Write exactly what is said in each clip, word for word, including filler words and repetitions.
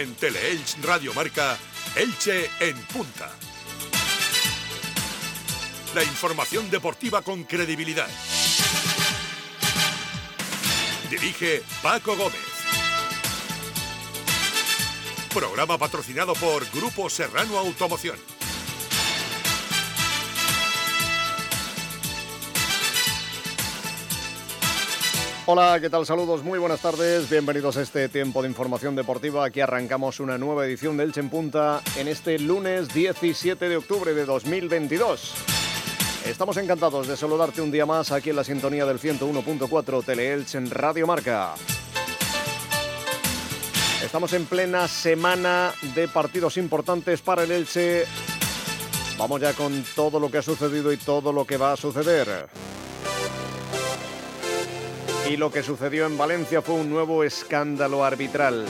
En Teleelch Radio Marca, Elche en punta. La información deportiva con credibilidad. Dirige Paco Gómez. Programa patrocinado por Grupo Serrano Automoción. Hola, ¿qué tal? Saludos, muy buenas tardes. Bienvenidos a este tiempo de información deportiva. Aquí arrancamos una nueva edición de Elche en Punta en este lunes diecisiete de octubre de dos mil veintidós. Estamos encantados de saludarte un día más aquí en la sintonía del ciento uno punto cuatro Teleelch en Radio Marca. Estamos en plena semana de partidos importantes para el Elche. Vamos ya con todo lo que ha sucedido y todo lo que va a suceder. Y lo que sucedió en Valencia fue un nuevo escándalo arbitral.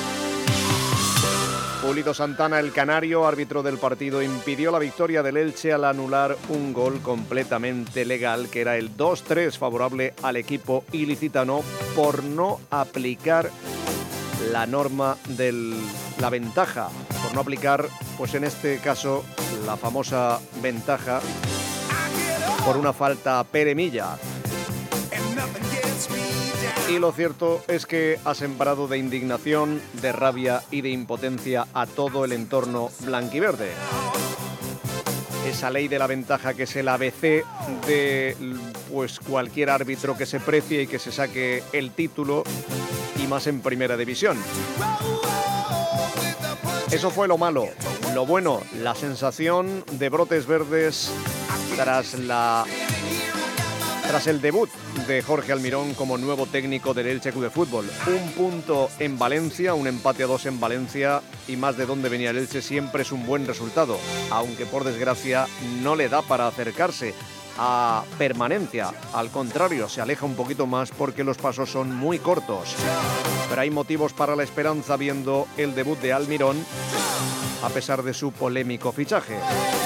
Pulido Santana, el canario, árbitro del partido, impidió la victoria del Elche al anular un gol completamente legal, que era el dos tres favorable al equipo ilicitano, por no aplicar la norma de la ventaja, por no aplicar, pues en este caso, la famosa ventaja por una falta a Pere Milla. Y lo cierto es que ha sembrado de indignación, de rabia y de impotencia a todo el entorno blanquiverde. Esa ley de la ventaja que es el A B C de pues cualquier árbitro que se precie y que se saque el título, y más en primera división. Eso fue lo malo. Lo bueno, la sensación de brotes verdes tras la... Tras el debut de Jorge Almirón como nuevo técnico del Elche Club de Fútbol. Un punto en Valencia, un empate a dos en Valencia, y más de donde venía el Elche siempre es un buen resultado, aunque por desgracia no le da para acercarse a permanencia. Al contrario, se aleja un poquito más porque los pasos son muy cortos. Pero hay motivos para la esperanza viendo el debut de Almirón, a pesar de su polémico fichaje.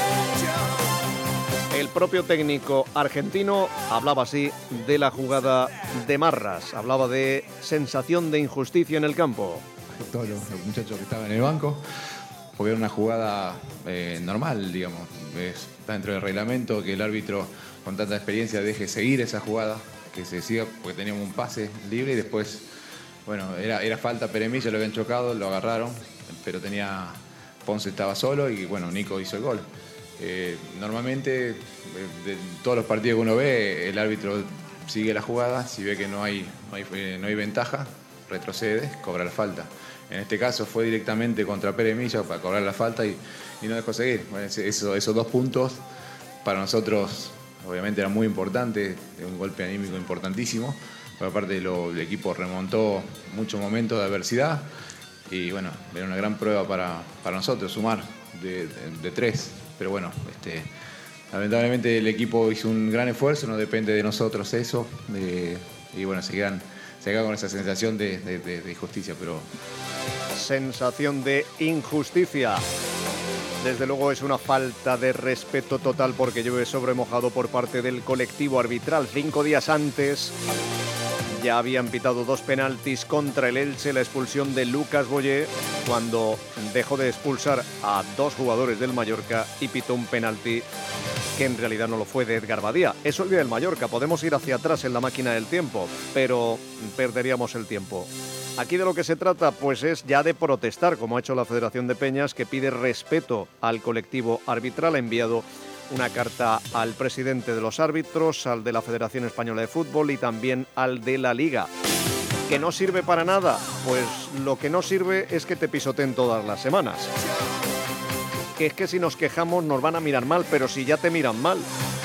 El propio técnico argentino hablaba así de la jugada de Marras, hablaba de sensación de injusticia en el campo. Todos los muchachos que estaban en el banco, porque era una jugada eh, normal, digamos. Es, está dentro del reglamento que el árbitro con tanta experiencia deje seguir esa jugada, que se siga, porque teníamos un pase libre y después, bueno, era, era falta, Pere Milla lo habían chocado, lo agarraron, pero tenía, Ponce estaba solo y bueno, Nico hizo el gol. Eh, normalmente, de todos los partidos que uno ve, el árbitro sigue la jugada, si ve que no hay, no hay, eh, no hay ventaja, retrocede, cobra la falta. En este caso fue directamente contra Pere Milla para cobrar la falta y, y no dejó seguir. Bueno, eso, esos dos puntos para nosotros obviamente eran muy importantes, un golpe anímico importantísimo. Por aparte lo, el equipo remontó muchos momentos de adversidad y bueno, era una gran prueba para, para nosotros sumar de, de, de tres. Pero bueno, este, lamentablemente el equipo hizo un gran esfuerzo, no depende de nosotros eso. De, y bueno, se quedan, se quedan con esa sensación de, de, de, de injusticia. Pero... Sensación de injusticia. Desde luego es una falta de respeto total porque llueve sobre mojado por parte del colectivo arbitral. Cinco días antes ya habían pitado dos penaltis contra el Elche, la expulsión de Lucas Boyé cuando dejó de expulsar a dos jugadores del Mallorca y pitó un penalti que en realidad no lo fue, de Edgar Badía. Eso el día del Mallorca, podemos ir hacia atrás en la máquina del tiempo, pero perderíamos el tiempo. Aquí de lo que se trata pues es ya de protestar, como ha hecho la Federación de Peñas, que pide respeto al colectivo arbitral. Ha enviado una carta al presidente de los árbitros, al de la Federación Española de Fútbol y también al de la Liga. ¿Que no sirve para nada? Pues lo que no sirve es que te pisoteen todas las semanas. Que es que si nos quejamos nos van a mirar mal, pero si ya te miran mal.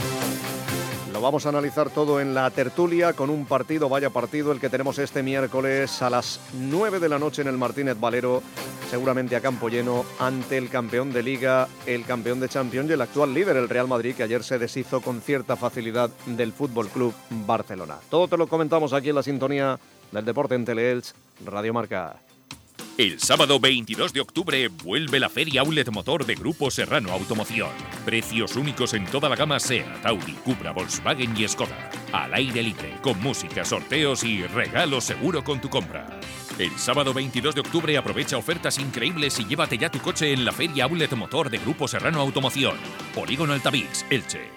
Lo vamos a analizar todo en la tertulia con un partido, vaya partido, el que tenemos este miércoles a las nueve de la noche en el Martínez Valero, seguramente a campo lleno, ante el campeón de Liga, el campeón de Champions y el actual líder, el Real Madrid, que ayer se deshizo con cierta facilidad del Fútbol Club Barcelona. Todo te lo comentamos aquí en la sintonía del deporte en Teleelch, Radio Marca. El sábado veintidós de octubre vuelve la Feria Outlet Motor de Grupo Serrano Automoción. Precios únicos en toda la gama SEAT, Audi, Cupra, Volkswagen y Skoda. Al aire libre, con música, sorteos y regalo seguro con tu compra. El sábado veintidós de octubre aprovecha ofertas increíbles y llévate ya tu coche en la Feria Outlet Motor de Grupo Serrano Automoción. Polígono Altavix, Elche.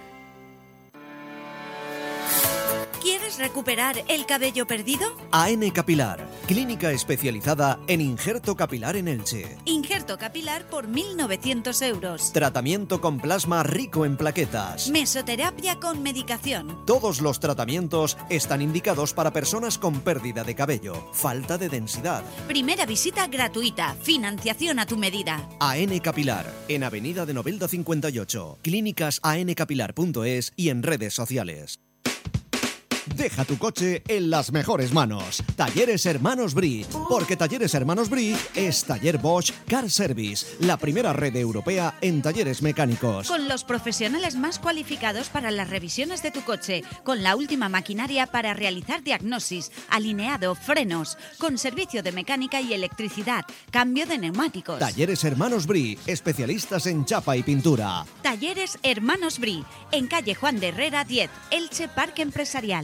¿Quieres recuperar el cabello perdido? A N Capilar, clínica especializada en injerto capilar en Elche. Injerto capilar por mil novecientos euros. Tratamiento con plasma rico en plaquetas. Mesoterapia con medicación. Todos los tratamientos están indicados para personas con pérdida de cabello, falta de densidad. Primera visita gratuita. Financiación a tu medida. A N Capilar, en Avenida de Novelda cincuenta y ocho. Clínicas a n capilar punto es y en redes sociales. Deja tu coche en las mejores manos. Talleres Hermanos Brie, porque Talleres Hermanos Brie es Taller Bosch Car Service, la primera red europea en talleres mecánicos. Con los profesionales más cualificados para las revisiones de tu coche, con la última maquinaria para realizar diagnosis, alineado, frenos, con servicio de mecánica y electricidad, cambio de neumáticos. Talleres Hermanos Brie, especialistas en chapa y pintura. Talleres Hermanos Brie, en calle Juan de Herrera diez, Elche Parque Empresarial.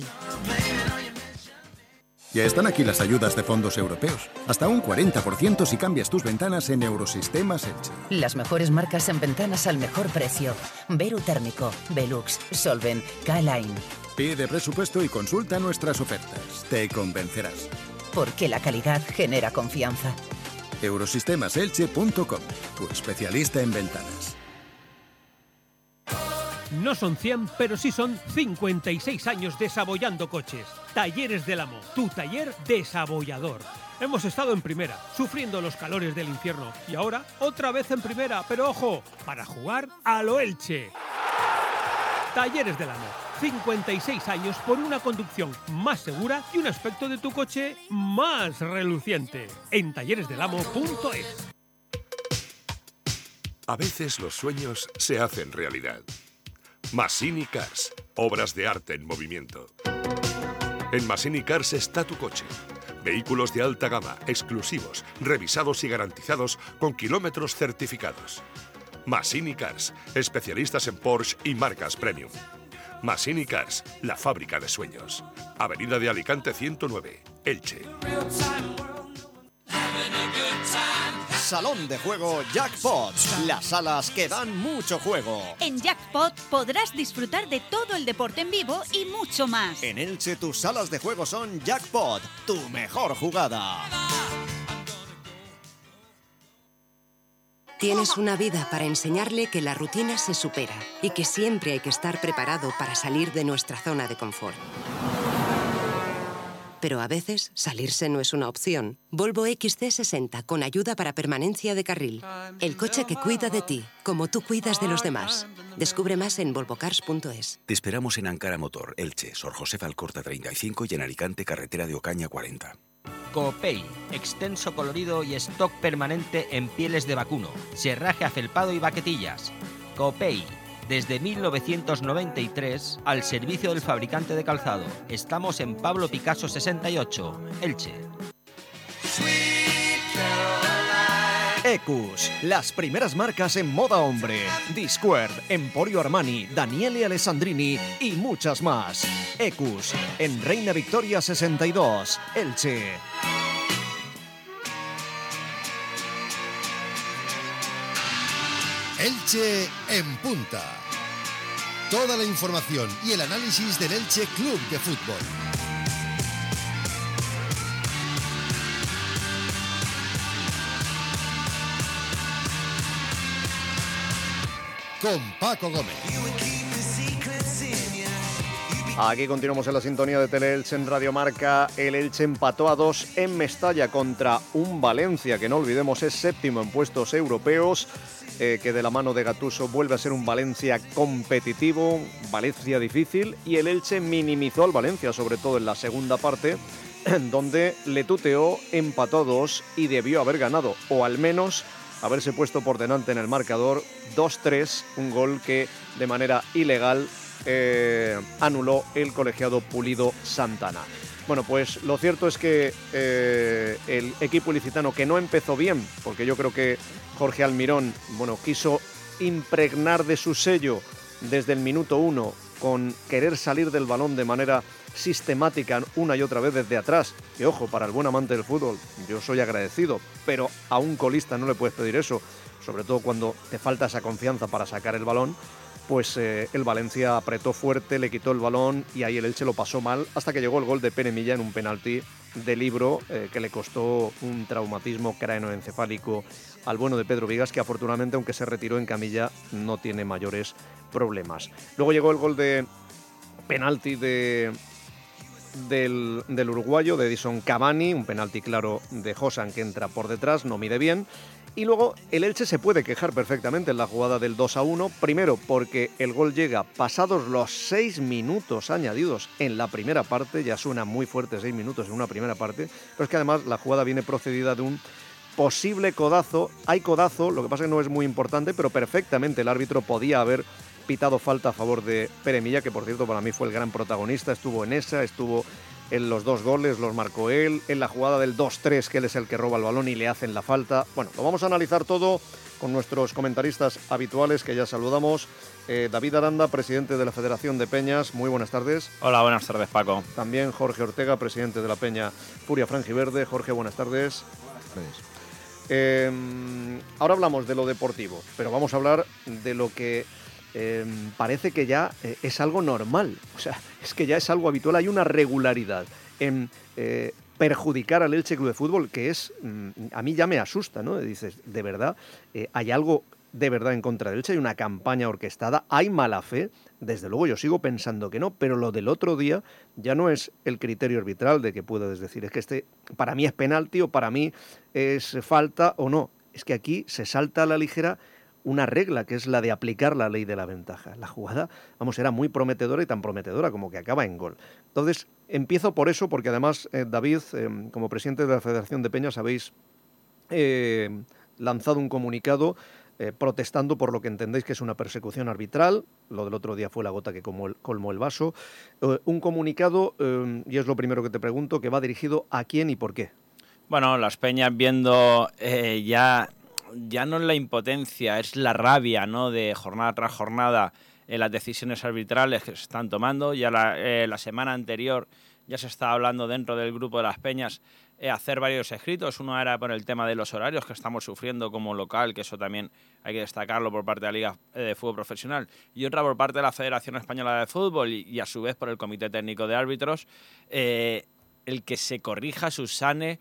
Ya están aquí las ayudas de fondos europeos. Hasta un cuarenta por ciento si cambias tus ventanas en Eurosistemas Elche. Las mejores marcas en ventanas al mejor precio. Veru Térmico, Velux, Solven, K-Line. Pide presupuesto y consulta nuestras ofertas. Te convencerás. Porque la calidad genera confianza. eurosistemas elche punto com, tu especialista en ventanas. No son cien, pero sí son cincuenta y seis años desabollando coches. Talleres del Amo, tu taller desabollador. Hemos estado en primera, sufriendo los calores del infierno. Y ahora, otra vez en primera, pero ojo, para jugar a lo Elche. Talleres del Amo, cincuenta y seis años por una conducción más segura y un aspecto de tu coche más reluciente. En talleres del amo punto es. A veces los sueños se hacen realidad. Massini Cars, obras de arte en movimiento. En Massini Cars está tu coche. Vehículos de alta gama, exclusivos, revisados y garantizados con kilómetros certificados. Massini Cars, especialistas en Porsche y marcas premium. Massini Cars, la fábrica de sueños. Avenida de Alicante ciento nueve, Elche. Salón de juego Jackpot, las salas que dan mucho juego. En Jackpot podrás disfrutar de todo el deporte en vivo y mucho más. En Elche tus salas de juego son Jackpot, tu mejor jugada. Tienes una vida para enseñarle que la rutina se supera y que siempre hay que estar preparado para salir de nuestra zona de confort. Pero a veces salirse no es una opción. Volvo X C sesenta con ayuda para permanencia de carril. El coche que cuida de ti, como tú cuidas de los demás. Descubre más en volvocars punto es. Te esperamos en Ankara Motor, Elche, Sor Josefa Alcorta treinta y cinco y en Alicante, carretera de Ocaña cuarenta. Coopei, extenso colorido y stock permanente en pieles de vacuno, serraje afelpado y baquetillas. Coopei, desde mil novecientos noventa y tres, al servicio del fabricante de calzado. Estamos en Pablo Picasso sesenta y ocho, Elche. Ecus, las primeras marcas en moda hombre. Discord, Emporio Armani, Daniele Alessandrini y muchas más. Ecus, en Reina Victoria sesenta y dos, Elche. Elche en punta. Toda la información y el análisis del Elche Club de Fútbol. Con Paco Gómez. Aquí continuamos en la sintonía de Tele-Elche en Radio Marca. El Elche empató a dos en Mestalla contra un Valencia, que no olvidemos es séptimo en puestos europeos, eh, que de la mano de Gattuso vuelve a ser un Valencia competitivo, Valencia difícil, y el Elche minimizó al Valencia, sobre todo en la segunda parte, donde le tuteó, empató a dos y debió haber ganado, o al menos haberse puesto por delante en el marcador dos tres, un gol que de manera ilegal Eh, anuló el colegiado Pulido Santana. Bueno, pues lo cierto es que eh, el equipo ilicitano, que no empezó bien, porque yo creo que Jorge Almirón, bueno, quiso impregnar de su sello desde el minuto uno con querer salir del balón de manera sistemática una y otra vez desde atrás. Y ojo, para el buen amante del fútbol, yo soy agradecido, pero a un colista no le puedes pedir eso, sobre todo cuando te falta esa confianza para sacar el balón. Pues eh, el Valencia apretó fuerte, le quitó el balón y ahí el Elche lo pasó mal hasta que llegó el gol de Pere Milla en un penalti de libro eh, que le costó un traumatismo craneoencefálico al bueno de Pedro Vigas, que afortunadamente, aunque se retiró en camilla, no tiene mayores problemas. Luego llegó el gol de penalti de, del, del uruguayo, de Edison Cavani, un penalti claro de Josan que entra por detrás, no mide bien. Y luego el Elche se puede quejar perfectamente en la jugada del dos a uno, primero porque el gol llega pasados los seis minutos añadidos en la primera parte, ya suena muy fuerte seis minutos en una primera parte, pero es que además la jugada viene procedida de un posible codazo. Hay codazo, lo que pasa es que no es muy importante, pero perfectamente el árbitro podía haber pitado falta a favor de Pere Milla, que por cierto para mí fue el gran protagonista, estuvo en esa, estuvo en los dos goles, los marcó él, en la jugada del dos tres, que él es el que roba el balón y le hacen la falta. Bueno, lo vamos a analizar todo con nuestros comentaristas habituales, que ya saludamos. Eh, David Aranda, presidente de la Federación de Peñas, muy buenas tardes. Hola, buenas tardes, Paco. También Jorge Ortega, presidente de la Peña Furia Franjiverde. Jorge, buenas tardes. Buenas tardes. Eh, ahora hablamos de lo deportivo, pero vamos a hablar de lo que Eh, parece que ya eh, es algo normal, o sea, es que ya es algo habitual, hay una regularidad en eh, perjudicar al Elche Club de Fútbol que es, mm, a mí ya me asusta, ¿no? Dices, de verdad, eh, hay algo de verdad en contra del Elche, hay una campaña orquestada, hay mala fe, desde luego yo sigo pensando que no, pero lo del otro día ya no es el criterio arbitral de que puedes decir, es que este para mí es penalti o para mí es falta o no, es que aquí se salta a la ligera una regla, que es la de aplicar la ley de la ventaja. La jugada, vamos, era muy prometedora y tan prometedora como que acaba en gol. Entonces, empiezo por eso, porque además, eh, David, eh, como presidente de la Federación de Peñas, habéis eh, lanzado un comunicado eh, protestando por lo que entendéis que es una persecución arbitral. Lo del otro día fue la gota que colmó el, colmó el vaso. Eh, un comunicado, eh, y es lo primero que te pregunto, que va dirigido a quién y por qué. Bueno, las Peñas viendo eh, ya... ya no es la impotencia, es la rabia, ¿no?, de jornada tras jornada en las decisiones arbitrales que se están tomando. Ya la, eh, la semana anterior ya se estaba hablando dentro del grupo de las Peñas eh, hacer varios escritos. Uno era por el tema de los horarios que estamos sufriendo como local, que eso también hay que destacarlo por parte de la Liga de Fútbol Profesional, y otra por parte de la Federación Española de Fútbol y, y a su vez por el Comité Técnico de Árbitros, eh, el que se corrija, subsane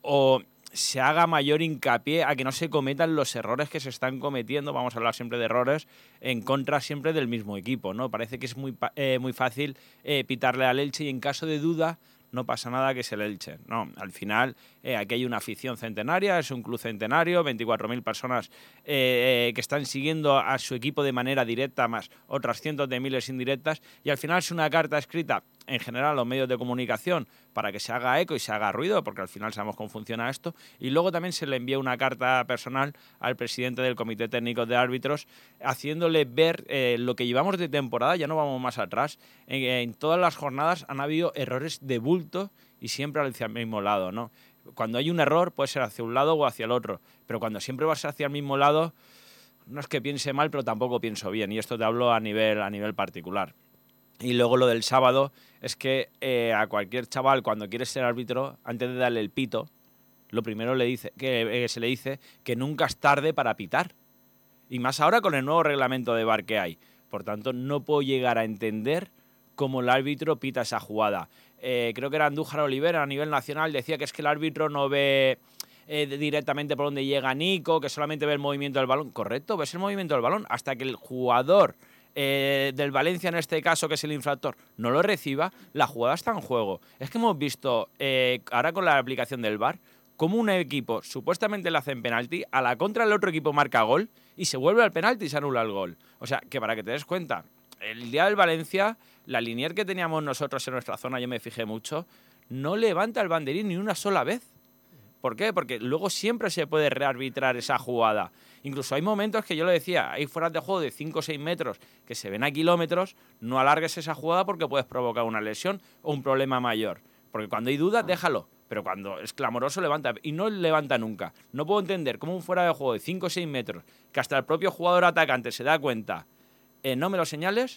o se haga mayor hincapié a que no se cometan los errores que se están cometiendo. Vamos a hablar siempre de errores en contra siempre del mismo equipo, ¿no? Parece que es muy, eh, muy fácil eh, pitarle al Elche y en caso de duda no pasa nada que es el Elche. No, al final eh, aquí hay una afición centenaria, es un club centenario, veinticuatro mil personas eh, eh, que están siguiendo a su equipo de manera directa, más otras cientos de miles indirectas, y al final es una carta escrita en general a los medios de comunicación para que se haga eco y se haga ruido, porque al final sabemos cómo funciona esto, y luego también se le envía una carta personal al presidente del Comité Técnico de Árbitros, haciéndole ver eh, lo que llevamos de temporada, ya no vamos más atrás, en, en todas las jornadas han habido errores de bulto y siempre hacia el mismo lado, ¿no? Cuando hay un error puede ser hacia un lado o hacia el otro, pero cuando siempre vas hacia el mismo lado, no es que piense mal, pero tampoco pienso bien, y esto te hablo a nivel, a nivel particular. Y luego lo del sábado es que eh, a cualquier chaval cuando quiere ser árbitro, antes de darle el pito, lo primero le dice, que eh, se le dice que nunca es tarde para pitar. Y más ahora con el nuevo reglamento de V A R que hay. Por tanto, no puedo llegar a entender cómo el árbitro pita esa jugada. Eh, creo que era Andújar Olivera a nivel nacional, decía que es que el árbitro no ve eh, directamente por dónde llega Nico, que solamente ve el movimiento del balón. Correcto, ves el movimiento del balón hasta que el jugador Eh, del Valencia en este caso, que es el infractor, no lo reciba, la jugada está en juego. Es que hemos visto eh, ahora con la aplicación del V A R cómo un equipo supuestamente le hacen penalti, a la contra el otro equipo marca gol y se vuelve al penalti y se anula el gol. O sea, que para que te des cuenta, el día del Valencia, la linier que teníamos nosotros en nuestra zona, yo me fijé mucho, no levanta el banderín ni una sola vez. ¿Por qué? Porque luego siempre se puede rearbitrar esa jugada. Incluso hay momentos que yo lo decía, hay fueras de juego de cinco o seis metros que se ven a kilómetros, no alargues esa jugada porque puedes provocar una lesión o un problema mayor. Porque cuando hay dudas, déjalo. Pero cuando es clamoroso, levanta. Y no levanta nunca. No puedo entender cómo un fuera de juego de cinco o seis metros, que hasta el propio jugador atacante se da cuenta, eh, no me lo señales,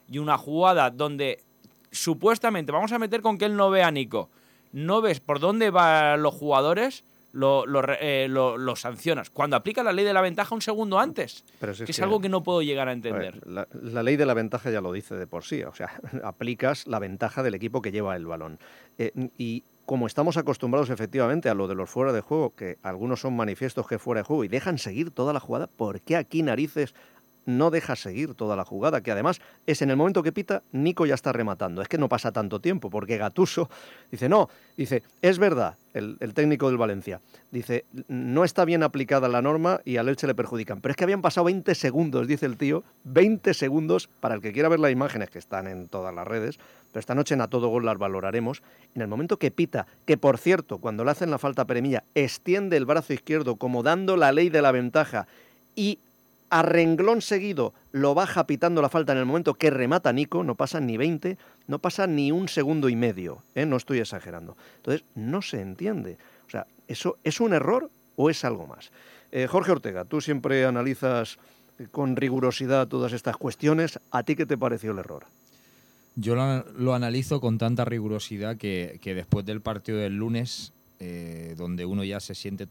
y una jugada donde supuestamente vamos a meter con que él no ve a Nico, no ves por dónde van los jugadores, lo, lo, eh, lo, lo sancionas. Cuando aplica la ley de la ventaja un segundo antes, Pero si es que es que, algo que no puedo llegar a entender. A ver, la, la ley de la ventaja ya lo dice de por sí, o sea, aplicas la ventaja del equipo que lleva el balón. Eh, y como estamos acostumbrados efectivamente a lo de los fuera de juego, que algunos son manifiestos que fuera de juego y dejan seguir toda la jugada, ¿por qué aquí narices no deja seguir toda la jugada? Que además es en el momento que pita, Nico ya está rematando. Es que no pasa tanto tiempo, porque Gattuso dice, no, dice, es verdad, el, el técnico del Valencia, dice, no está bien aplicada la norma y al Elche le perjudican. Pero es que habían pasado veinte segundos, dice el tío, veinte segundos, para el que quiera ver las imágenes que están en todas las redes, pero esta noche en A Todo Gol las valoraremos, en el momento que pita, que por cierto, cuando le hacen la falta a Peremilla, extiende el brazo izquierdo como dando la ley de la ventaja y a renglón seguido lo baja pitando la falta en el momento que remata Nico, no pasa ni veinte, no pasa ni un segundo y medio, ¿eh? No estoy exagerando. Entonces, no se entiende. O sea, ¿eso es un error o es algo más? Eh, Jorge Ortega, tú siempre analizas con rigurosidad todas estas cuestiones. ¿A ti qué te pareció el error? Yo lo, lo analizo con tanta rigurosidad que, que después del partido del lunes, eh, donde uno ya se siente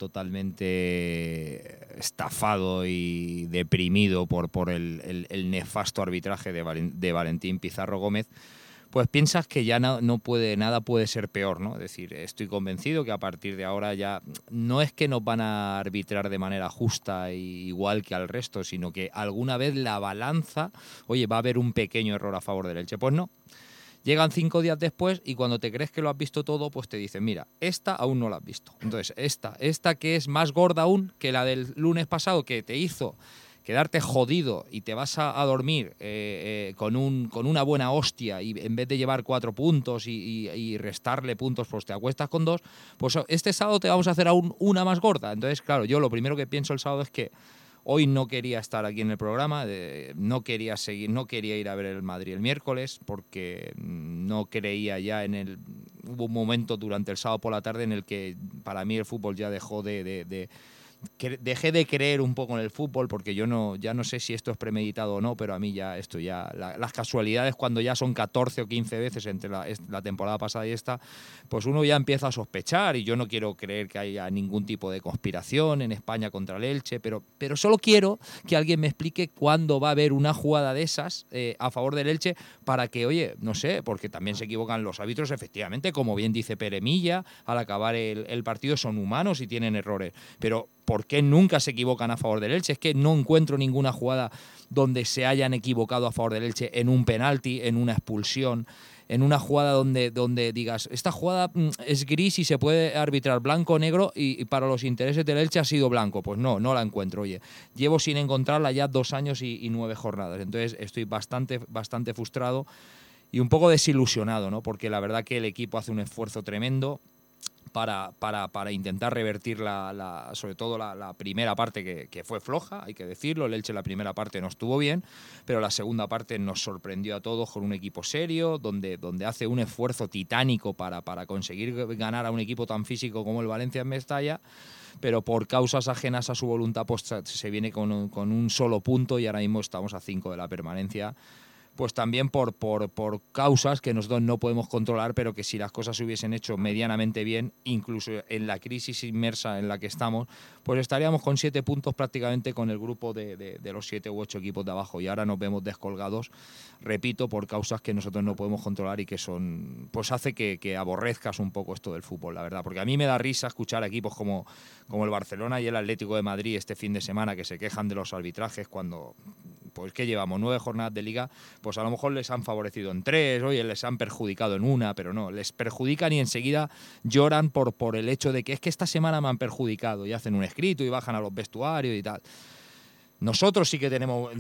totalmente estafado y deprimido por, por el, el, el nefasto arbitraje de, Valen, de Valentín Pizarro Gómez, pues piensas que ya no, no puede, nada puede ser peor, ¿no? Es decir, estoy convencido que a partir de ahora ya no es que nos van a arbitrar de manera justa y igual que al resto, sino que alguna vez la balanza, oye, va a haber un pequeño error a favor del Elche. Pues no. Llegan cinco días después y cuando te crees que lo has visto todo, pues te dicen, mira, esta aún no la has visto. Entonces, esta, esta que es más gorda aún que la del lunes pasado, que te hizo quedarte jodido y te vas a, a dormir eh, eh, con, un, con una buena hostia y en vez de llevar cuatro puntos y, y, y restarle puntos, pues te acuestas con dos, pues este sábado te vamos a hacer aún una más gorda. Entonces, claro, yo lo primero que pienso el sábado es que hoy no quería estar aquí en el programa, de, no quería seguir, no quería ir a ver el Madrid el miércoles porque no creía ya en el... Hubo un momento durante el sábado por la tarde en el que para mí el fútbol ya dejó de... de, de que dejé de creer un poco en el fútbol porque yo no ya no sé si esto es premeditado o no, pero a mí ya esto ya la, las casualidades cuando ya son catorce o quince veces entre la, la temporada pasada y esta, pues uno ya empieza a sospechar y yo no quiero creer que haya ningún tipo de conspiración en España contra el Elche, pero, pero solo quiero que alguien me explique cuándo va a haber una jugada de esas eh, a favor del Elche para que, oye, no sé, porque también se equivocan los árbitros, efectivamente, como bien dice Peremilla, al acabar el, el partido son humanos y tienen errores, pero ¿por qué nunca se equivocan a favor del Elche? Es que no encuentro ninguna jugada donde se hayan equivocado a favor del Elche en un penalti, en una expulsión, en una jugada donde, donde digas, esta jugada es gris y se puede arbitrar blanco o negro y, y para los intereses del Elche ha sido blanco. Pues no, no la encuentro. Oye, llevo sin encontrarla ya dos años y, y nueve jornadas. Entonces estoy bastante, bastante frustrado y un poco desilusionado, ¿no? Porque la verdad que el equipo hace un esfuerzo tremendo Para, para, para intentar revertir la, la, sobre todo la, la primera parte que, que fue floja, hay que decirlo. El Elche la primera parte no estuvo bien, pero la segunda parte nos sorprendió a todos con un equipo serio, donde, donde hace un esfuerzo titánico para, para conseguir ganar a un equipo tan físico como el Valencia en Mestalla, pero por causas ajenas a su voluntad pues, se viene con un, con un solo punto y ahora mismo estamos a cinco de la permanencia. Pues también por, por, por causas que nosotros no podemos controlar, pero que si las cosas se hubiesen hecho medianamente bien, incluso en la crisis inmersa en la que estamos, pues estaríamos con siete puntos prácticamente con el grupo de, de, de los siete u ocho equipos de abajo. Y ahora nos vemos descolgados, repito, por causas que nosotros no podemos controlar y que son, pues hace que, que aborrezcas un poco esto del fútbol, la verdad. Porque a mí me da risa escuchar equipos como, como el Barcelona y el Atlético de Madrid este fin de semana que se quejan de los arbitrajes cuando... pues que llevamos nueve jornadas de liga, pues a lo mejor les han favorecido en tres, oye, les han perjudicado en una, pero no, les perjudican y enseguida lloran por, por el hecho de que es que esta semana me han perjudicado y hacen un escrito y bajan a los vestuarios y tal. Nosotros sí que tenemos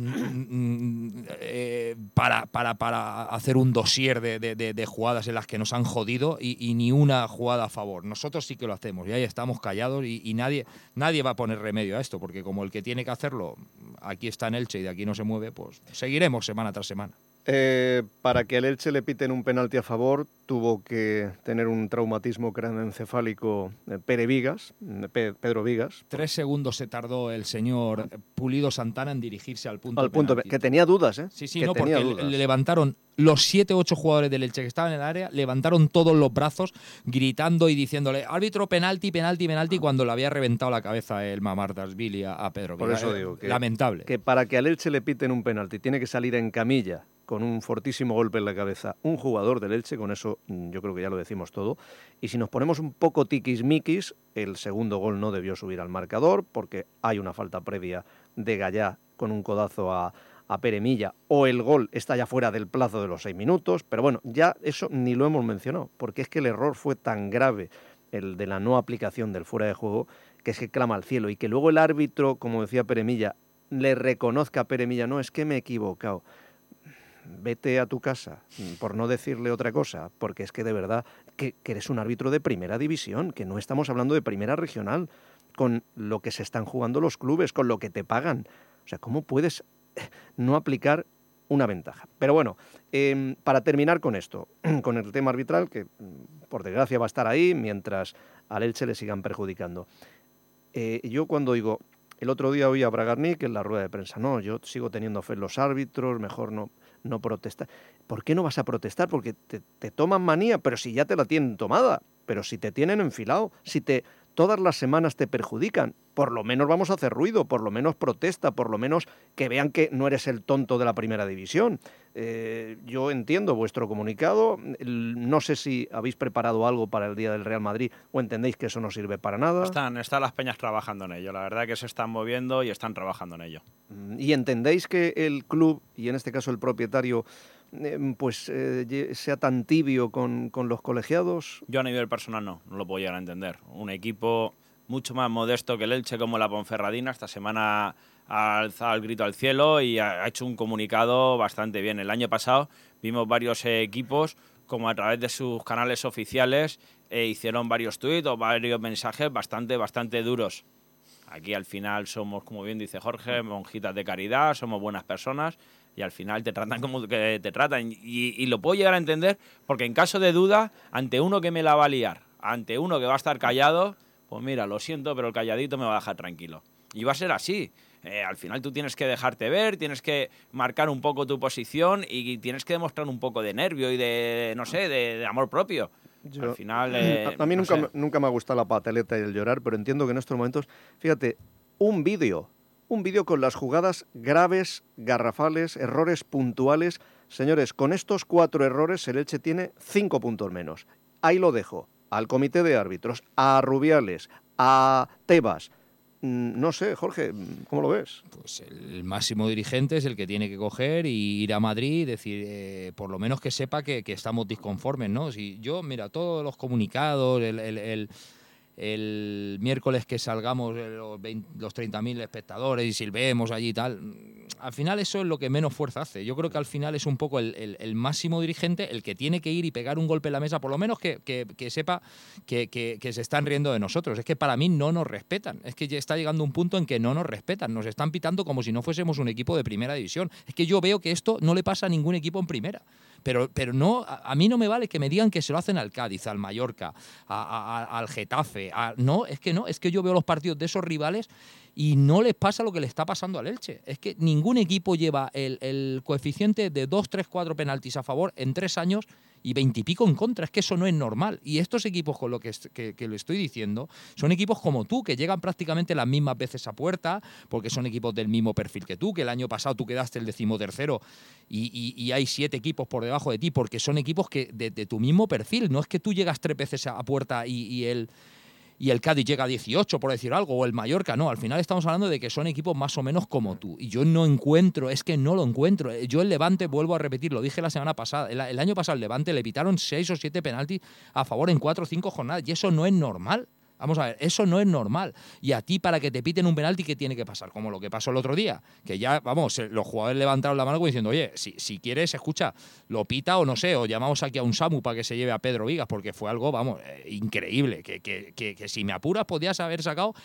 eh, para, para, para hacer un dossier de, de, de jugadas en las que nos han jodido y, y ni una jugada a favor. Nosotros sí que lo hacemos y ahí estamos callados y, y nadie, nadie va a poner remedio a esto, porque como el que tiene que hacerlo aquí está en Elche y de aquí no se mueve, pues seguiremos semana tras semana. Eh, para que al Elche le piten un penalti a favor, tuvo que tener un traumatismo craneoencefálico eh, Pere Vigas, Pe- Pedro Vigas. Tres segundos se tardó el señor Pulido Santana en dirigirse al punto Al punto penalti. que tenía dudas, ¿eh? Sí, sí, que no, porque tenía le- dudas. le levantaron los siete ocho jugadores del Elche que estaban en el área, levantaron todos los brazos gritando y diciéndole árbitro, penalti, penalti, penalti, cuando le había reventado la cabeza el Mamardasvili a, a Pedro Por Vigas. eso Eh, digo que, lamentable. que para que al Elche le piten un penalti tiene que salir en camilla con un fortísimo golpe en la cabeza un jugador del Elche, con eso mm, yo creo que ya lo decimos todo. Y si nos ponemos un poco tiquismiquis, el segundo gol no debió subir al marcador porque hay una falta previa de Gallá con un codazo a, a Pere Milla, o el gol está ya fuera del plazo de los seis minutos, pero bueno, ya eso ni lo hemos mencionado, porque es que el error fue tan grave, el de la no aplicación del fuera de juego, que es que clama al cielo, y que luego el árbitro, como decía Pere Milla, le reconozca a Pere Milla, no, es que me he equivocado. Vete a tu casa, por no decirle otra cosa, porque es que de verdad que, que eres un árbitro de primera división, que no estamos hablando de primera regional, con lo que se están jugando los clubes, con lo que te pagan. O sea, ¿cómo puedes no aplicar una ventaja? Pero bueno, eh, para terminar con esto, con el tema arbitral, que por desgracia va a estar ahí mientras al Elche le sigan perjudicando. Eh, yo cuando digo, el otro día oí a Bragarnik en la rueda de prensa, no, yo sigo teniendo fe en los árbitros, mejor no, no protestar. ¿Por qué no vas a protestar? Porque te, te toman manía, pero si ya te la tienen tomada, pero si te tienen enfilado, si te todas las semanas te perjudican, por lo menos vamos a hacer ruido, por lo menos protesta, por lo menos que vean que no eres el tonto de la primera división. Eh, yo entiendo vuestro comunicado, no sé si habéis preparado algo para el día del Real Madrid o entendéis que eso no sirve para nada. Están, están las peñas trabajando en ello, la verdad que se están moviendo y están trabajando en ello. ¿Y entendéis que el club, y en este caso el propietario, eh, pues eh, sea tan tibio con, con los colegiados? Yo a nivel personal no, no lo puedo llegar a entender. Un equipo mucho más modesto que el Elche, como la Ponferradina, esta semana ha alzado el grito al cielo y ha hecho un comunicado bastante bien. El año pasado vimos varios eh, equipos como a través de sus canales oficiales eh, hicieron varios tuits o varios mensajes bastante, bastante duros. Aquí al final somos, como bien dice Jorge, monjitas de caridad, somos buenas personas y al final te tratan como que te tratan. Y, y lo puedo llegar a entender porque en caso de duda, ante uno que me la va a liar, ante uno que va a estar callado, pues mira, lo siento, pero el calladito me va a dejar tranquilo. Y va a ser así. Eh, al final tú tienes que dejarte ver, tienes que marcar un poco tu posición y tienes que demostrar un poco de nervio y de, no sé, de, de amor propio. Yo, al final... Eh, a, a mí no nunca, sé. me, nunca me ha gustado la pataleta y el llorar, pero entiendo que en estos momentos, fíjate, un vídeo, un vídeo con las jugadas graves, garrafales, errores puntuales. Señores, con estos cuatro errores el Elche tiene cinco puntos menos. Ahí lo dejo. Al comité de árbitros, a Rubiales, a Tebas. No sé, Jorge, ¿cómo lo ves? Pues el máximo dirigente es el que tiene que coger y ir a Madrid y decir, eh, por lo menos que sepa que, que estamos disconformes, ¿no? Si yo, mira, todos los comunicados, el, el, el, el miércoles que salgamos los, los treinta mil espectadores y silbemos allí y tal, al final eso es lo que menos fuerza hace. Yo creo que al final es un poco el, el, el máximo dirigente el que tiene que ir y pegar un golpe en la mesa, por lo menos que, que, que sepa que, que, que se están riendo de nosotros. Es que para mí no nos respetan. Es que ya está llegando un punto en que no nos respetan. Nos están pitando como si no fuésemos un equipo de primera división. Es que yo veo que esto no le pasa a ningún equipo en primera. Pero, pero no, a, a mí no me vale que me digan que se lo hacen al Cádiz, al Mallorca, a, a, a, al Getafe. A, no, es que no, es que yo veo los partidos de esos rivales y no les pasa lo que le está pasando al Elche. Es que ningún equipo lleva el, el coeficiente de dos, tres, cuatro penaltis a favor en tres años y veintipico en contra. Es que eso no es normal. Y estos equipos, con lo que, que, que le estoy diciendo, son equipos como tú, que llegan prácticamente las mismas veces a puerta, porque son equipos del mismo perfil que tú, que el año pasado tú quedaste el decimotercero y, y, y hay siete equipos por debajo de ti, porque son equipos que de, de tu mismo perfil. No es que tú llegas tres veces a puerta y, y el... y el Cádiz llega a dieciocho, por decir algo, o el Mallorca, no. Al final estamos hablando de que son equipos más o menos como tú. Y yo no encuentro, es que no lo encuentro. Yo el Levante, vuelvo a repetir, lo dije la semana pasada, el, el año pasado el Levante le pitaron seis o siete penaltis a favor en cuatro o cinco jornadas, y eso no es normal. Vamos a ver, eso no es normal. Y a ti, para que te piten un penalti, ¿qué tiene que pasar? Como lo que pasó el otro día, que ya, vamos, los jugadores levantaron la mano como diciendo, oye, si, si quieres, escucha, lo pita o no sé, o llamamos aquí a un SAMU para que se lleve a Pedro Vigas, porque fue algo, vamos, eh, increíble, que, que, que, que si me apuras podías haber sacado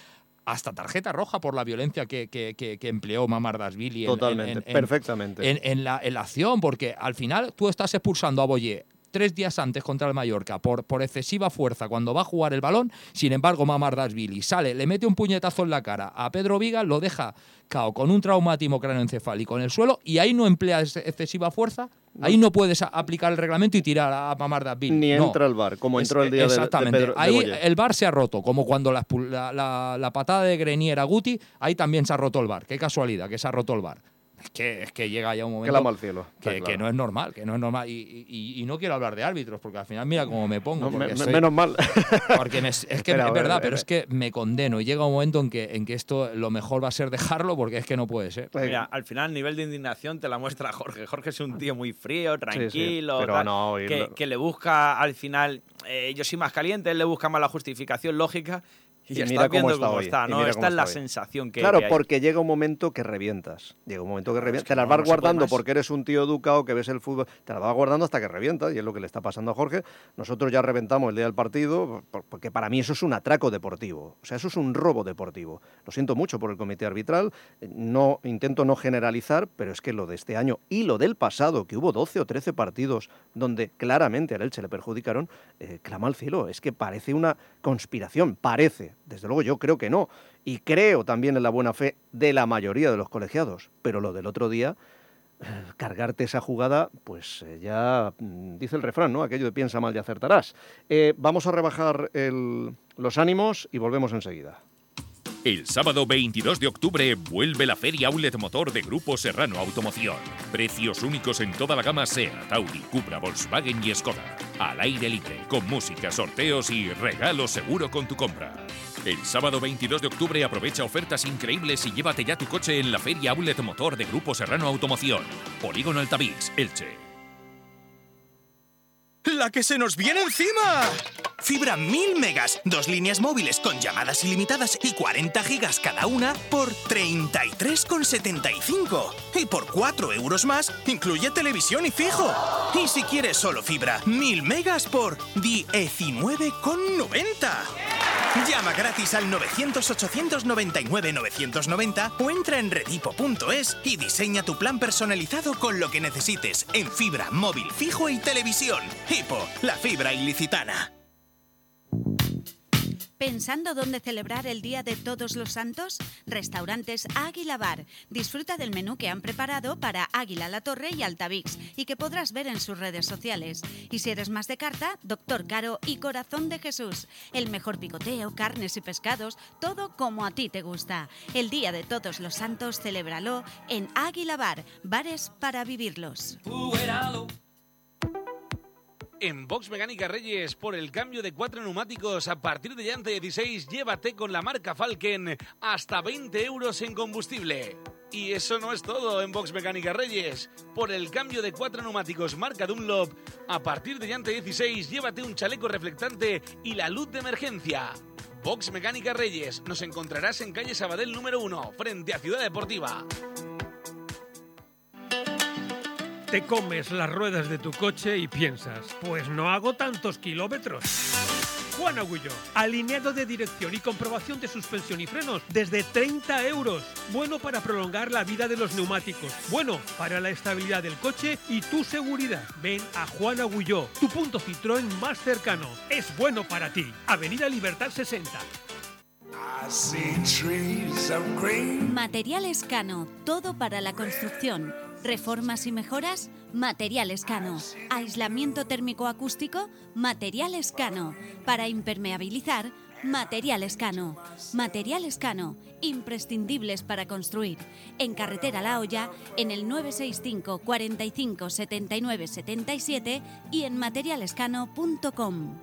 hasta tarjeta roja por la violencia que, que, que, que empleó Mamardashvili. Totalmente, en, en, en, perfectamente. En, en, la, en la acción, porque al final tú estás expulsando a Boyé tres días antes contra el Mallorca por, por excesiva fuerza cuando va a jugar el balón. Sin embargo, Mamardashvili sale, le mete un puñetazo en la cara a Pedro Viga, lo deja cao con un traumatismo cráneoencefálico en el suelo y ahí no emplea excesiva fuerza. Ahí no puedes aplicar el reglamento y tirar a Mamardashvili. Ni no. entra el V A R, como entró es, el día exactamente. de, de Pedro Ahí de el V A R se ha roto, como cuando la, la, la, la patada de Grenier a Guti, ahí también se ha roto el V A R. Qué casualidad que se ha roto el V A R. Es que, es que llega ya un momento que, la mal cielo, que, claro. que no es normal, que no es normal. Y, y, y no quiero hablar de árbitros, porque al final mira cómo me pongo. No, me, estoy, menos mal. Porque me, es que pero, es verdad, pero es que me condeno. Y llega un momento en que, en que esto lo mejor va a ser dejarlo, porque es que no puede ser. Mira, al final el nivel de indignación te la muestra Jorge. Jorge es un tío muy frío, tranquilo, sí, sí, tal, no, que, lo... que le busca al final, eh, yo soy más caliente, él le busca más la justificación lógica. Y, y mira está cómo viendo está cómo hoy. está, ¿no? Esta es la hoy. sensación que Claro, que hay. porque llega un momento que revientas. Llega un momento que revientas. Es que te las no, vas no guardando porque eres un tío educado que ves el fútbol. Te las vas guardando hasta que revientas y es lo que le está pasando a Jorge. Nosotros ya reventamos el día del partido porque para mí eso es un atraco deportivo. O sea, eso es un robo deportivo. Lo siento mucho por el comité arbitral. No intento no generalizar, pero es que lo de este año y lo del pasado, que hubo doce o trece partidos donde claramente al Elche le perjudicaron, eh, clama al cielo. Es que parece una conspiración. Parece. Desde luego yo creo que no, y creo también en la buena fe de la mayoría de los colegiados, pero lo del otro día, eh, cargarte esa jugada, pues eh, ya mm, dice el refrán, ¿no? Aquello de piensa mal y acertarás. Eh, vamos a rebajar el, los ánimos y volvemos enseguida. El sábado veintidós de octubre vuelve la Feria Outlet Motor de Grupo Serrano Automoción. Precios únicos en toda la gama SEAT, Audi, Cupra, Volkswagen y Skoda. Al aire libre, con música, sorteos y regalo seguro con tu compra. El sábado veintidós de octubre aprovecha ofertas increíbles y llévate ya tu coche en la Feria Outlet Motor de Grupo Serrano Automoción. Polígono Altavix, Elche. ¡La que se nos viene encima! Fibra mil megas, dos líneas móviles con llamadas ilimitadas y cuarenta gigas cada una por treinta y tres con setenta y cinco. Y por cuatro euros más, incluye televisión y fijo. Y si quieres solo fibra, mil megas por diecinueve con noventa. Llama gratis al novecientos ochocientos noventa y nueve novecientos noventa o entra en redipo punto es y diseña tu plan personalizado con lo que necesites en fibra, móvil, fijo y televisión. Hipo, la fibra ilicitana. ¿Pensando dónde celebrar el Día de Todos los Santos? Restaurantes Águila Bar. Disfruta del menú que han preparado para Águila La Torre y Altavix y que podrás ver en sus redes sociales. Y si eres más de carta, Doctor Caro y Corazón de Jesús. El mejor picoteo, carnes y pescados, todo como a ti te gusta. El Día de Todos los Santos, celébralo en Águila Bar. Bares para vivirlos. En Box Mecánica Reyes, por el cambio de cuatro neumáticos a partir de llanta dieciséis, llévate con la marca Falken hasta veinte euros en combustible. Y eso no es todo en Box Mecánica Reyes. Por el cambio de cuatro neumáticos marca Dunlop, a partir de llanta dieciséis, llévate un chaleco reflectante y la luz de emergencia. Box Mecánica Reyes, nos encontrarás en calle Sabadell número uno, frente a Ciudad Deportiva. Te comes las ruedas de tu coche y piensas, pues no hago tantos kilómetros. Juan Agullo, alineado de dirección y comprobación de suspensión y frenos desde treinta euros. Bueno para prolongar la vida de los neumáticos. Bueno para la estabilidad del coche y tu seguridad. Ven a Juan Agullo, tu punto Citroën más cercano. Es bueno para ti. Avenida Libertad sesenta. Materiales Cano, todo para la construcción. Reformas y mejoras, Materiales Cano. Aislamiento térmico acústico, Materiales Cano. Para impermeabilizar, Materiales Cano. Materiales Cano, imprescindibles para construir. En Carretera La Hoya, en el nueve seis cinco, cuarenta y cinco, setenta y nueve, setenta y siete y en materialescano punto com.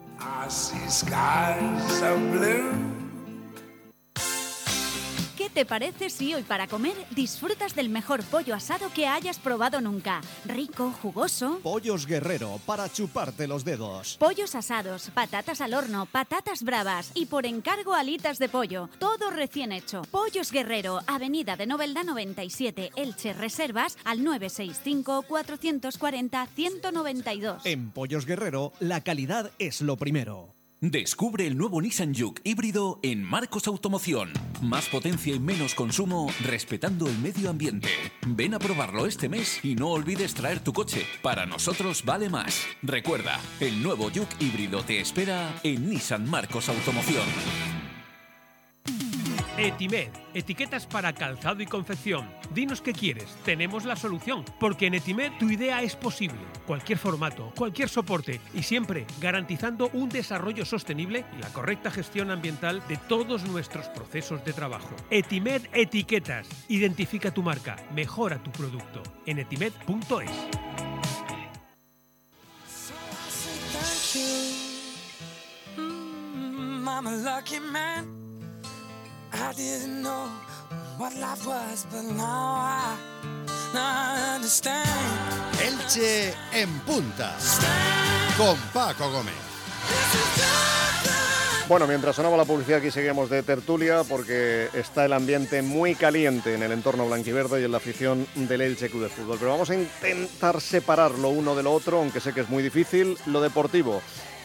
¿Qué te parece si hoy para comer disfrutas del mejor pollo asado que hayas probado nunca? Rico, jugoso. Pollos Guerrero, para chuparte los dedos. Pollos asados, patatas al horno, patatas bravas y por encargo alitas de pollo. Todo recién hecho. Pollos Guerrero, Avenida de Novelda noventa y siete, Elche. Reservas al nueve seis cinco, cuatrocientos cuarenta, ciento noventa y dos. En Pollos Guerrero, la calidad es lo primero. Descubre el nuevo Nissan Juke híbrido en Marcos Automoción. Más potencia y menos consumo, respetando el medio ambiente. Ven a probarlo este mes y no olvides traer tu coche. Para nosotros vale más. Recuerda, el nuevo Juke híbrido te espera en Nissan Marcos Automoción. Etimed, etiquetas para calzado y confección. Dinos qué quieres, tenemos la solución, porque en Etimed tu idea es posible. Cualquier formato, cualquier soporte y siempre garantizando un desarrollo sostenible y la correcta gestión ambiental de todos nuestros procesos de trabajo. Etimed Etiquetas. Identifica tu marca, mejora tu producto. En etimed punto es. I didn't know what life was, but now I, now I understand. Elche en punta, con Paco Gómez. Bueno, mientras sonaba la publicidad aquí seguimos de tertulia porque está el ambiente muy caliente en el entorno blanquiverde y en la afición del Elche Club de Fútbol. Pero vamos a intentar separar lo uno de lo otro, aunque sé que es muy difícil. Lo deportivo.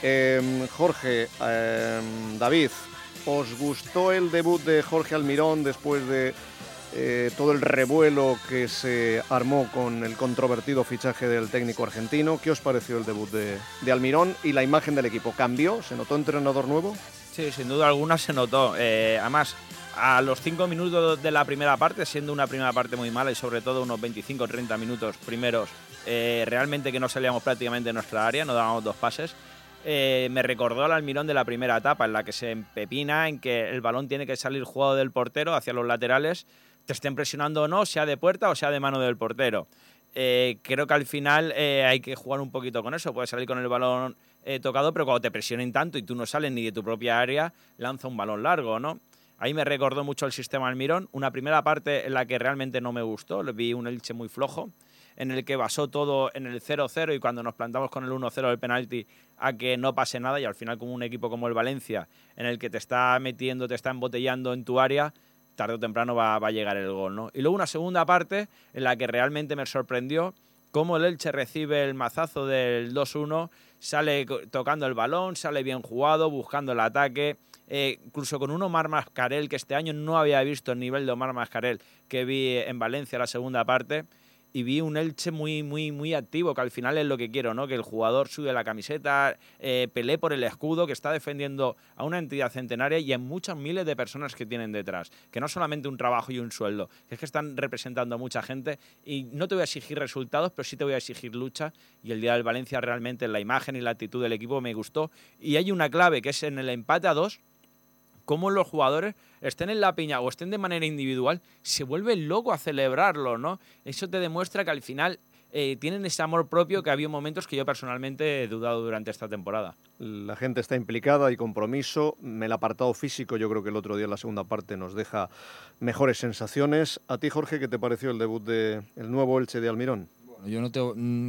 Eh, Jorge, eh, David, ¿os gustó el debut de Jorge Almirón después de eh, todo el revuelo que se armó con el controvertido fichaje del técnico argentino? ¿Qué os pareció el debut de, de Almirón y la imagen del equipo? ¿Cambió? ¿Se notó entrenador nuevo? Sí, sin duda alguna se notó. Eh, además, a los cinco minutos de la primera parte, siendo una primera parte muy mala y sobre todo unos veinticinco o treinta minutos primeros, eh, realmente que no salíamos prácticamente de nuestra área, no dábamos dos pases. Eh, me recordó al Almirón de la primera etapa, en la que se empepina, en que el balón tiene que salir jugado del portero hacia los laterales, te estén presionando o no, sea de puerta o sea de mano del portero. Eh, creo que al final eh, hay que jugar un poquito con eso, puedes salir con el balón eh, tocado, pero cuando te presionen tanto y tú no sales ni de tu propia área, lanza un balón largo, ¿no? Ahí me recordó mucho el sistema Almirón, una primera parte en la que realmente no me gustó, vi un Elche muy flojo, en el que basó todo en el cero cero y cuando nos plantamos con el uno cero del penalti a que no pase nada y al final como un equipo como el Valencia, en el que te está metiendo, te está embotellando en tu área, tarde o temprano va, va a llegar el gol, ¿no? Y luego una segunda parte en la que realmente me sorprendió cómo el Elche recibe el mazazo del dos uno, sale tocando el balón, sale bien jugado, buscando el ataque, eh, incluso con un Omar Mascarell que este año no había visto el nivel de Omar Mascarell que vi en Valencia la segunda parte. Y vi un Elche muy, muy, muy activo, que al final es lo que quiero, ¿no? Que el jugador sube la camiseta, eh, pelee por el escudo, que está defendiendo a una entidad centenaria y a muchas miles de personas que tienen detrás. Que no solamente un trabajo y un sueldo, que es que están representando a mucha gente y no te voy a exigir resultados, pero sí te voy a exigir lucha. Y el día del Valencia realmente la imagen y la actitud del equipo me gustó. Y hay una clave, que es en el empate a dos, cómo los jugadores estén en la piña o estén de manera individual, se vuelven locos a celebrarlo, ¿no? Eso te demuestra que al final eh, tienen ese amor propio que había momentos que yo personalmente he dudado durante esta temporada. La gente está implicada, hay compromiso. El apartado físico, yo creo que el otro día en la segunda parte nos deja mejores sensaciones. ¿A ti, Jorge, qué te pareció el debut del nuevo Elche de Almirón? Yo no te,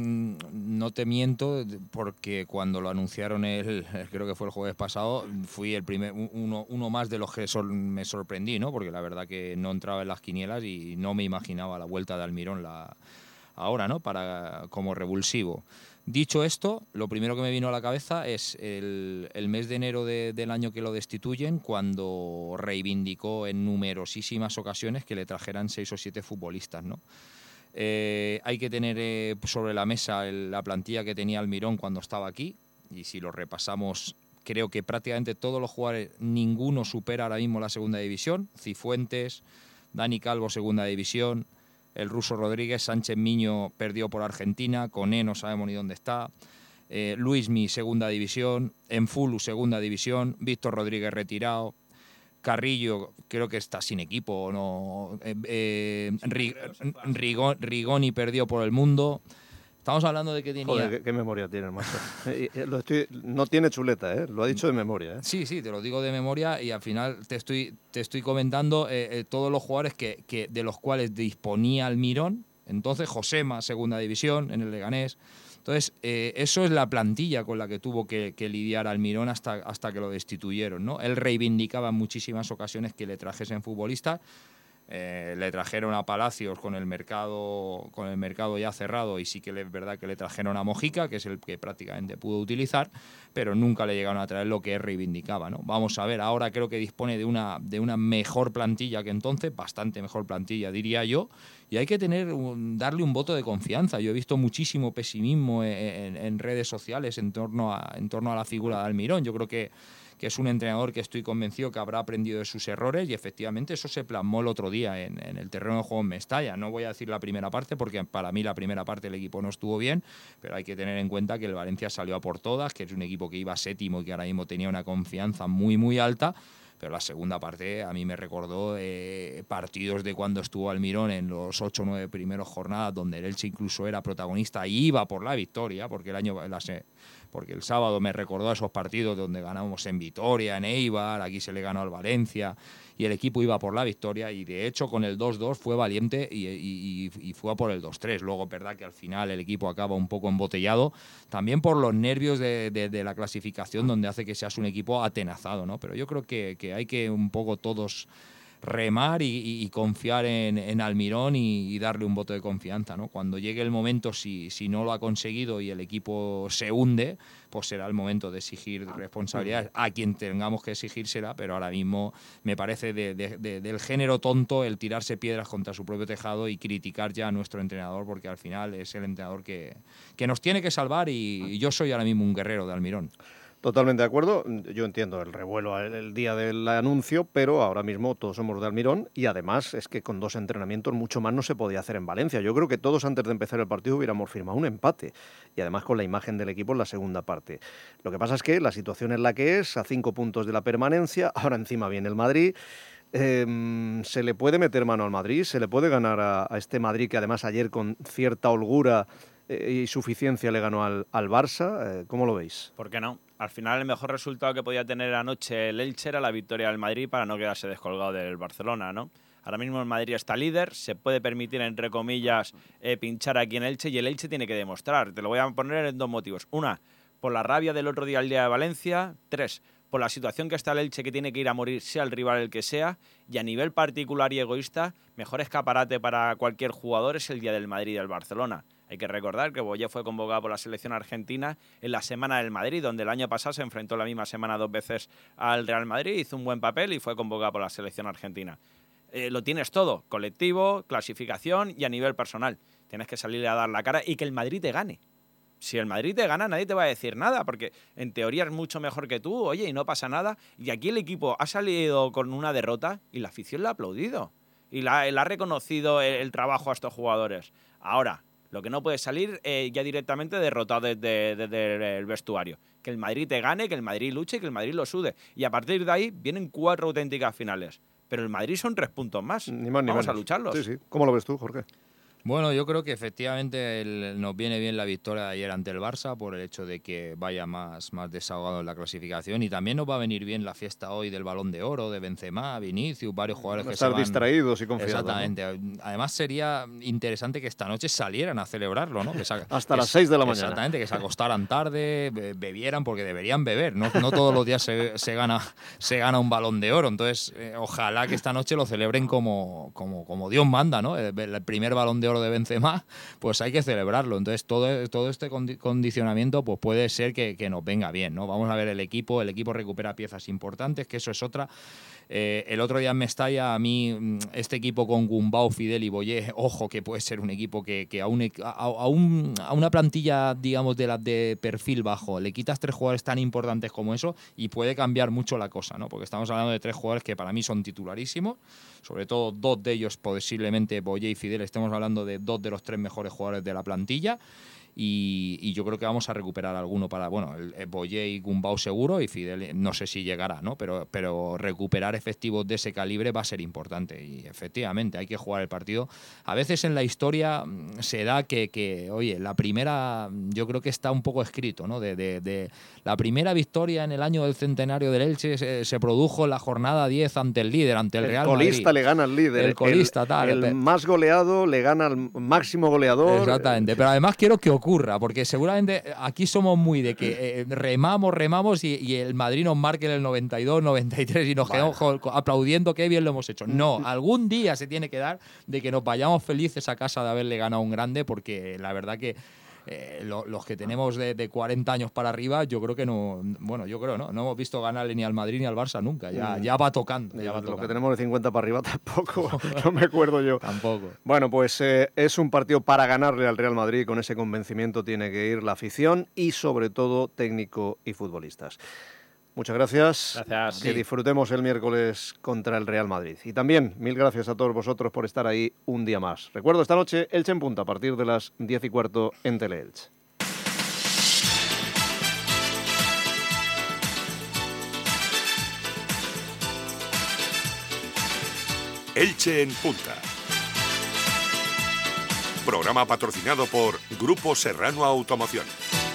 no te miento, porque cuando lo anunciaron, el, creo que fue el jueves pasado, fui el primer uno, uno más de los que sor, me sorprendí, ¿no? Porque la verdad que no entraba en las quinielas y no me imaginaba la vuelta de Almirón la, ahora, ¿no? Para, como revulsivo. Dicho esto, lo primero que me vino a la cabeza es el, el mes de enero de, del año que lo destituyen, cuando reivindicó en numerosísimas ocasiones que le trajeran seis o siete futbolistas, ¿no? Eh, hay que tener eh, sobre la mesa el, la plantilla que tenía Almirón cuando estaba aquí, y si lo repasamos, creo que prácticamente todos los jugadores, ninguno supera ahora mismo la segunda división. Cifuentes, Dani Calvo, segunda división, el ruso Rodríguez, Sánchez Miño perdió por Argentina, Coné no sabemos ni dónde está, eh, Luismi, segunda división, Enfulu, segunda división, Víctor Rodríguez retirado, Carrillo creo que está sin equipo, no, eh, eh, Rigoni, Rigoni perdió por el mundo. Estamos hablando de que tenía... Joder, qué, qué memoria tiene el macho. lo estoy, no tiene chuleta, ¿eh? Lo ha dicho de memoria, ¿eh? Sí, sí, te lo digo de memoria y al final te estoy, te estoy comentando eh, eh, todos los jugadores que, que, de los cuales disponía Almirón. Entonces, Josema, segunda división, en el Leganés. Entonces, eh, eso es la plantilla con la que tuvo que, que lidiar Almirón hasta, hasta que lo destituyeron, ¿no? Él reivindicaba en muchísimas ocasiones que le trajesen futbolistas. Eh, le trajeron a Palacios con el mercado con el mercado ya cerrado y sí que es verdad que le trajeron a Mojica, que es el que prácticamente pudo utilizar, pero nunca le llegaron a traer lo que él reivindicaba, ¿no? Vamos a ver, ahora creo que dispone de una, de una mejor plantilla que entonces, bastante mejor plantilla diría yo, y hay que tener un, darle un voto de confianza. Yo he visto muchísimo pesimismo en, en, en redes sociales en torno, a, en torno a la figura de Almirón. Yo creo que que es un entrenador que estoy convencido que habrá aprendido de sus errores y efectivamente eso se plasmó el otro día en, en el terreno de juego en Mestalla. No voy a decir la primera parte porque para mí la primera parte el equipo no estuvo bien, pero hay que tener en cuenta que el Valencia salió a por todas, que es un equipo que iba séptimo y que ahora mismo tenía una confianza muy muy alta. Pero la segunda parte a mí me recordó eh, partidos de cuando estuvo Almirón en los ocho o nueve primeros jornadas, donde el Elche incluso era protagonista y iba por la victoria, porque el año la, porque el sábado me recordó a esos partidos donde ganamos en Vitoria, en Eibar, aquí se le ganó al Valencia y el equipo iba por la victoria y de hecho con el dos dos fue valiente y, y, y fue a por el dos tres. Luego es verdad que al final el equipo acaba un poco embotellado, también por los nervios de, de, de la clasificación, donde hace que seas un equipo atenazado, ¿no? Pero yo creo que, que hay que un poco todos remar y, y, y confiar en, en Almirón y, y darle un voto de confianza, ¿no? Cuando llegue el momento, si, si no lo ha conseguido y el equipo se hunde, pues será el momento de exigir responsabilidades a quien tengamos que exigírsela, pero ahora mismo me parece de, de, de, del género tonto el tirarse piedras contra su propio tejado y criticar ya a nuestro entrenador, porque al final es el entrenador que, que nos tiene que salvar y, y yo soy ahora mismo un guerrero de Almirón. Totalmente de acuerdo. Yo entiendo el revuelo el día del anuncio, pero ahora mismo todos somos de Almirón y además es que con dos entrenamientos mucho más no se podía hacer en Valencia. Yo creo que todos antes de empezar el partido hubiéramos firmado un empate y además con la imagen del equipo en la segunda parte. Lo que pasa es que la situación es la que es, a cinco puntos de la permanencia, ahora encima viene el Madrid. Eh, se le puede meter mano al Madrid, se le puede ganar a, a este Madrid que además ayer con cierta holgura eh, y suficiencia le ganó al, al Barça. Eh, ¿Cómo lo veis? ¿Por qué no? Al final el mejor resultado que podía tener anoche el Elche era la victoria del Madrid para no quedarse descolgado del Barcelona, ¿no? Ahora mismo el Madrid está líder, se puede permitir, entre comillas, eh, pinchar aquí en Elche y el Elche tiene que demostrar. Te lo voy a poner en dos motivos. Una, por la rabia del otro día al día de Valencia. Tres, por la situación que está el Elche, que tiene que ir a morir, sea el rival el que sea. Y a nivel particular y egoísta, mejor escaparate para cualquier jugador es el día del Madrid y del Barcelona. Hay que recordar que Boyé fue convocado por la selección argentina en la Semana del Madrid, donde el año pasado se enfrentó la misma semana dos veces al Real Madrid, hizo un buen papel y fue convocado por la selección argentina. Eh, lo tienes todo, colectivo, clasificación y a nivel personal. Tienes que salir a dar la cara y que el Madrid te gane. Si el Madrid te gana, nadie te va a decir nada, porque en teoría es mucho mejor que tú, oye, y no pasa nada. Y aquí el equipo ha salido con una derrota y la afición le ha aplaudido. Y le ha reconocido el, el trabajo a estos jugadores. Ahora, lo que no puede salir eh, ya directamente derrotado desde, desde el vestuario. Que el Madrid te gane, que el Madrid luche y que el Madrid lo sude. Y a partir de ahí vienen cuatro auténticas finales. Pero el Madrid son tres puntos más. Ni más ni Vamos menos. a lucharlos. Sí, sí. ¿Cómo lo ves tú, Jorge? Bueno, yo creo que efectivamente el, nos viene bien la victoria de ayer ante el Barça por el hecho de que vaya más, más desahogado en la clasificación y también nos va a venir bien la fiesta hoy del Balón de Oro, de Benzema, Vinicius, varios jugadores no que estar se van... distraídos y confiados. Exactamente. ¿No? Además sería interesante que esta noche salieran a celebrarlo, ¿no? Que se, Hasta que las seis de la mañana. Exactamente, que se acostaran tarde, bebieran, porque deberían beber. No, no todos los días se, se, gana, se gana un Balón de Oro. Entonces, eh, ojalá que esta noche lo celebren como, como, como Dios manda, ¿no? El, el primer Balón de Oro de Benzema, pues hay que celebrarlo. Entonces todo, todo este condicionamiento pues puede ser que, que nos venga bien, ¿no? Vamos a ver el equipo, el equipo recupera piezas importantes, que eso es otra. Eh, el otro día en Mestalla, a mí este equipo con Gumbau, Fidel y Boyé, ojo que puede ser un equipo que, que a, un, a, a, un, a una plantilla, digamos, de, la, de perfil bajo, le quitas tres jugadores tan importantes como eso y puede cambiar mucho la cosa, ¿no? Porque estamos hablando de tres jugadores que para mí son titularísimos, sobre todo dos de ellos, posiblemente Boyé y Fidel, estemos hablando de dos de los tres mejores jugadores de la plantilla. Y, y yo creo que vamos a recuperar alguno para, bueno, el, el Boyé y Gumbau seguro y Fidel no sé si llegará, ¿no? Pero, pero recuperar efectivos de ese calibre va a ser importante y efectivamente hay que jugar el partido. A veces en la historia se da que, que oye, la primera, yo creo que está un poco escrito, ¿no? De, de, de la primera victoria en el año del centenario del Elche se, se produjo en la jornada diez ante el líder, ante el, el Real Madrid. El colista le gana al líder. El colista, el, tal. El, el más goleado le gana al máximo goleador. Exactamente, pero además quiero que ocurra ocurra, porque seguramente aquí somos muy de que eh, remamos, remamos y, y el Madrid nos marque en el noventa y dos, noventa y tres y nos Bueno. quedamos jo- aplaudiendo qué bien lo hemos hecho. No, algún día se tiene que dar de que nos vayamos felices a casa de haberle ganado a un grande, porque la verdad que eh, lo- los que tenemos de, de cuarenta años para arriba, yo creo que no, bueno, yo creo no, no hemos visto ganarle ni al Madrid ni al Barça nunca, ya, Mm. ya va tocando. Ya va Los tocando. que tenemos de cincuenta para arriba tampoco, no me acuerdo yo. Tampoco. Bueno, pues eh, es un partido para ganarle al Real Madrid, con ese convencimiento tiene que ir la afición y sobre todo técnico y futbolistas. Muchas gracias. Gracias. Que Sí. disfrutemos el miércoles contra el Real Madrid. Y también mil gracias a todos vosotros por estar ahí un día más. Recuerdo esta noche Elche en punta a partir de las diez y cuarto en Teleelch. Elche en punta. Programa patrocinado por Grupo Serrano Automoción.